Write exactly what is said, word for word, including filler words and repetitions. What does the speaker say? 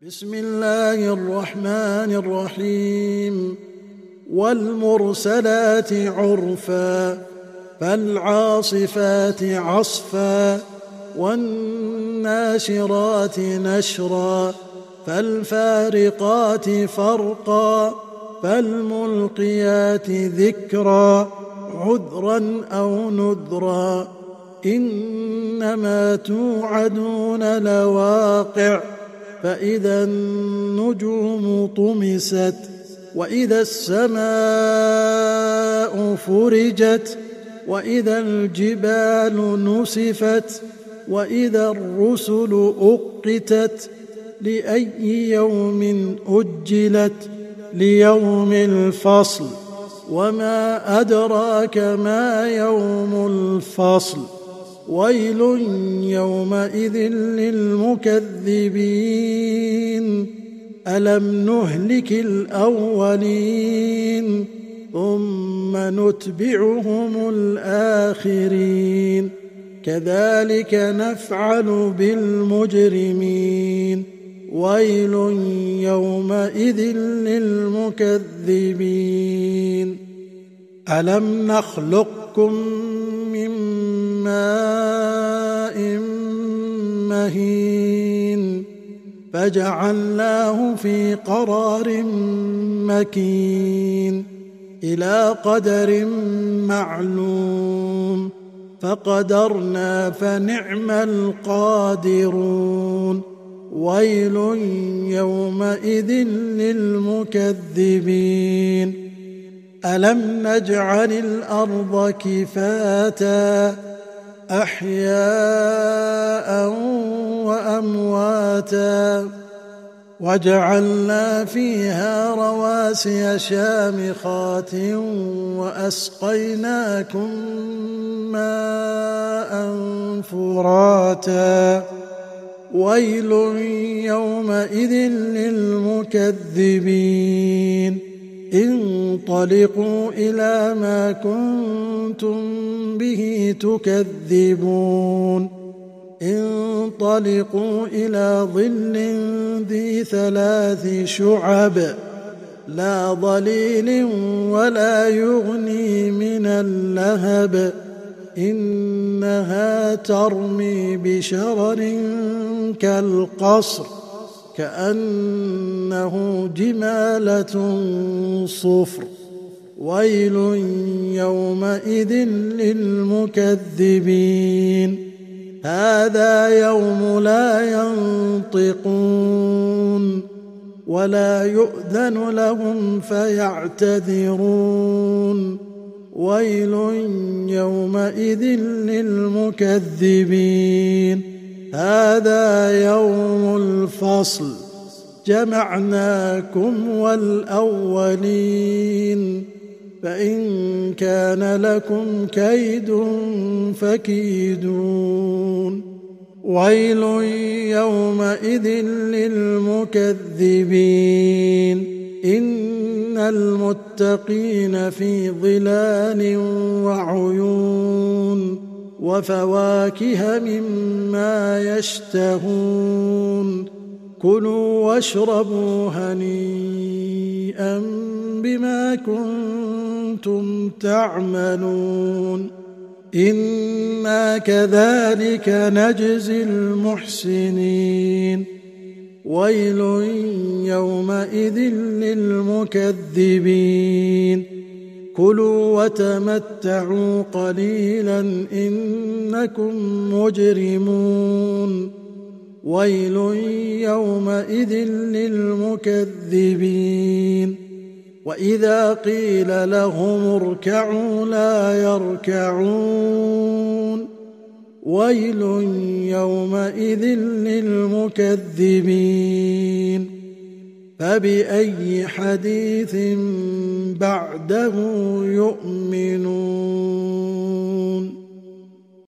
بسم الله الرحمن الرحيم والمرسلات عرفا فالعاصفات عصفا والناشرات نشرا فالفارقات فرقا فالملقيات ذكرا عذرا أو نذرا إنما توعدون لواقع فإذا النجوم طمست وإذا السماء فرجت وإذا الجبال نسفت وإذا الرسل أقتت لأي يوم أجلت ليوم الفصل وما أدراك ما يوم الفصل ويل يومئذ للمكذبين ألم نهلك الأولين ثم نتبعهم الآخرين كذلك نفعل بالمجرمين ويل يومئذ للمكذبين ألم نخلقكم من ماء مهين فجعلناه في قرار مكين إلى قدر معلوم فقدرنا فنعم القادرون ويل يومئذ للمكذبين ألم نجعل الأرض كفاتا أحياء وأمواتا وجعلنا فيها رواسي شامخات وأسقيناكم ماء فراتا ويل يومئذ للمكذبين انطلقوا إلى ما كنتم به تكذبون انطلقوا إلى ظل ذي ثلاث شعب لا ظليل ولا يغني من اللهب إنها ترمي بشرر كالقصر كأنه جمالة صفر ويل يومئذ للمكذبين هذا يوم لا ينطقون ولا يؤذن لهم فيعتذرون ويل يومئذ للمكذبين هذا يوم الفصل جمعناكم والأولين فإن كان لكم كيد فكيدون ويل يومئذ للمكذبين إن المتقين في ظلال وعيون وفواكه مما يشتهون كلوا واشربوا هنيئا بما كنتم تعملون إنا كذلك نجزي المحسنين ويل يومئذ للمكذبين كلوا وتمتعوا قليلا إنكم مجرمون ويل يومئذ للمكذبين وإذا قيل لهم اركعوا لا يركعون ويل يومئذ للمكذبين فبأي حديث بعده يؤمنون